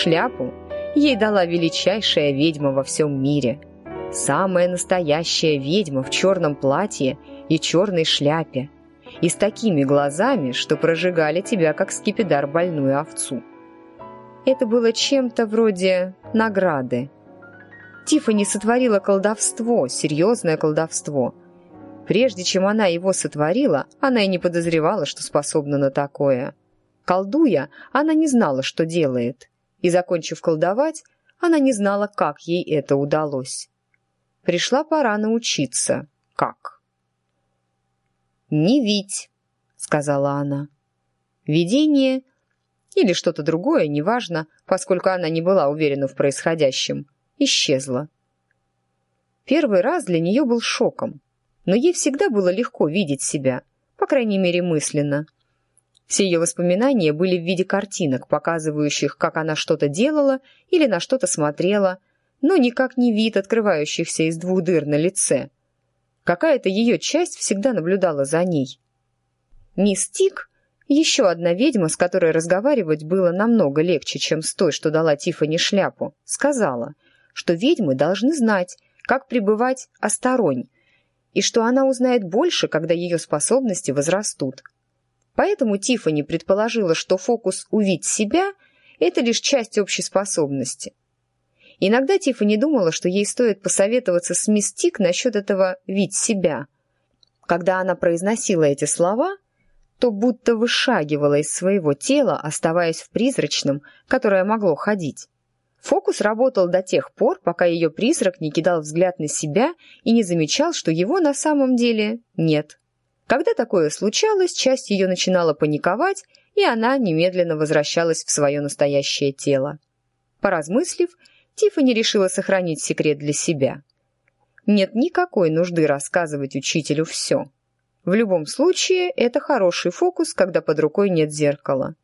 шляпу ей дала величайшая ведьма во всем мире. Самая настоящая ведьма в черном платье и черной шляпе, и с такими глазами, что прожигали тебя, как скипидар, больную овцу. Это было чем-то вроде награды. Тиффани сотворила колдовство, серьезное колдовство. Прежде чем она его сотворила, она и не подозревала, что способна на такое. Колдуя, она не знала, что делает. И, закончив колдовать, она не знала, как ей это удалось. Пришла пора научиться. Как? «Не видь», — сказала она. Видение или что-то другое, неважно, поскольку она не была уверена в происходящем, исчезло. Первый раз для нее был шоком, но ей всегда было легко видеть себя, по крайней мере мысленно. Все ее воспоминания были в виде картинок, показывающих, как она что-то делала или на что-то смотрела, но никак не вид открывающихся из двух дыр на лице. Какая-то ее часть всегда наблюдала за ней. Мисс Тик, еще одна ведьма, с которой разговаривать было намного легче, чем с той, что дала Тиффани шляпу, сказала, что ведьмы должны знать, как пребывать осторонь, и что она узнает больше, когда ее способности возрастут. Поэтому Тиффани предположила, что фокус «увидеть себя» — это лишь часть общей способности. Иногда Тиффани думала, что ей стоит посоветоваться с мисс Тик насчет этого «видеть себя». Когда она произносила эти слова, то будто вышагивала из своего тела, оставаясь в призрачном, которое могло ходить. Фокус работал до тех пор, пока ее призрак не кидал взгляд на себя и не замечал, что его на самом деле нет. Когда такое случалось, часть ее начинала паниковать, и она немедленно возвращалась в свое настоящее тело. Поразмыслив, Тиффани решила сохранить секрет для себя. Нет никакой нужды рассказывать учителю все. В любом случае, это хороший фокус, когда под рукой нет зеркала.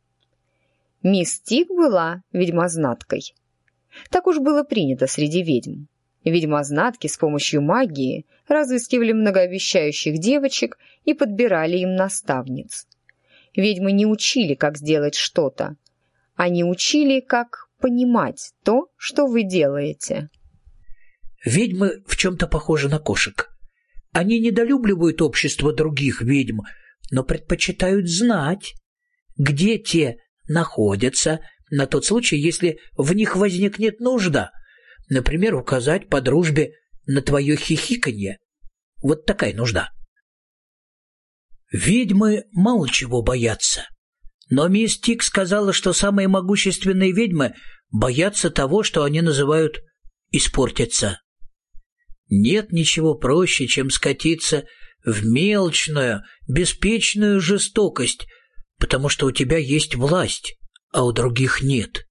Мисс Тик была ведьмознаткой. Так уж было принято среди ведьм. Ведьмознатки с помощью магии разыскивали многообещающих девочек и подбирали им наставниц. Ведьмы не учили, как сделать что-то. Они учили, как понимать то, что вы делаете. Ведьмы в чем-то похожи на кошек. Они недолюбливают общество других ведьм, но предпочитают знать, где те находятся, на тот случай, если в них возникнет нужда. Например, указать по дружбе на твое хихиканье. Вот такая нужда. Ведьмы мало чего боятся. Но мисс Тик сказала, что самые могущественные ведьмы боятся того, что они называют «испортиться». Нет ничего проще, чем скатиться в мелочную, беспечную жестокость, потому что у тебя есть власть, а у других нет.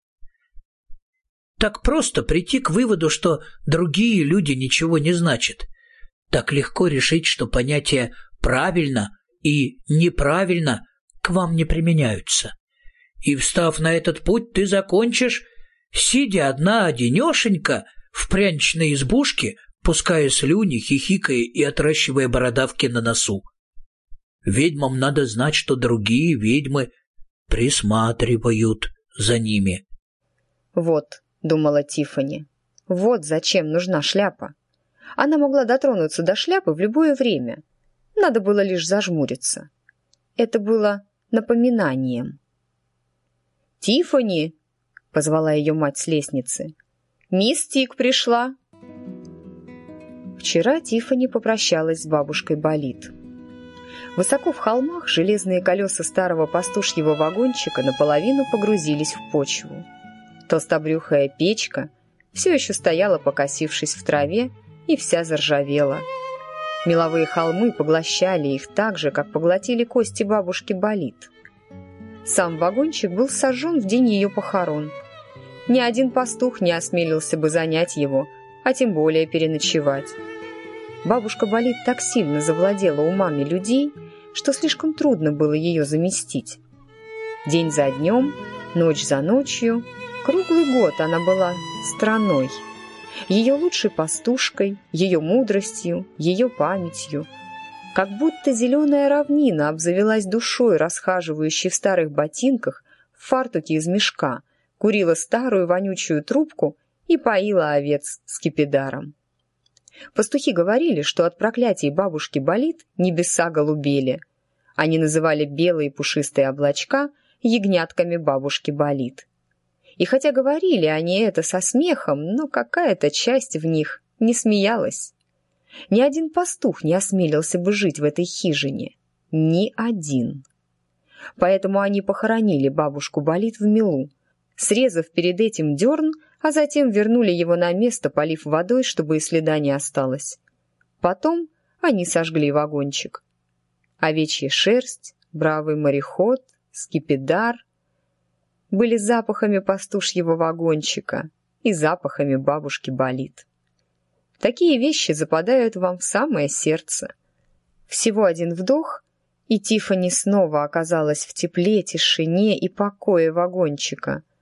Так просто прийти к выводу, что другие люди ничего не значат. Так легко решить, что понятия «правильно» и «неправильно» к вам не применяются. И, встав на этот путь, ты закончишь, сидя одна-одинешенька в пряничной избушке, пуская слюни, хихикая и отращивая бородавки на носу. Ведьмам надо знать, что другие ведьмы присматривают за ними. «Вот», — думала Тиффани, — «вот зачем нужна шляпа». Она могла дотронуться до шляпы в любое время. Надо было лишь зажмуриться. Это было напоминанием. «Тиффани!» — позвала ее мать с лестницы. «Мисс Тик пришла!» Вчера Тиффани попрощалась с бабушкой Болит. Высоко в холмах железные колеса старого пастушьего вагончика наполовину погрузились в почву. Толстобрюхая печка все еще стояла, покосившись в траве, и вся заржавела. Меловые холмы поглощали их так же, как поглотили кости бабушки Болит. Сам вагончик был сожжен в день ее похорон. Ни один пастух не осмелился бы занять его, а тем более переночевать. Бабушка Болит так сильно завладела умами людей, что слишком трудно было ее заместить. День за днем, ночь за ночью, круглый год она была страной. Ее лучшей пастушкой, ее мудростью, ее памятью. Как будто зеленая равнина обзавелась душой, расхаживающей в старых ботинках, в фартуке из мешка, курила старую вонючую трубку и поила овец скипидаром. Пастухи говорили, что от проклятий бабушки болит, небеса голубели. Они называли белые пушистые облачка ягнятками бабушки болит. И хотя говорили они это со смехом, но какая-то часть в них не смеялась. Ни один пастух не осмелился бы жить в этой хижине. Ни один. Поэтому они похоронили бабушку болит в мелу, срезав перед этим дерн, а затем вернули его на место, полив водой, чтобы и следа не осталось. Потом они сожгли вагончик. Овечья шерсть, бравый мореход, скипидар были запахами пастушьего вагончика и запахами бабушки болит. Такие вещи западают вам в самое сердце. Всего один вдох, и Тиффани снова оказалась в тепле, тишине и покое вагончика,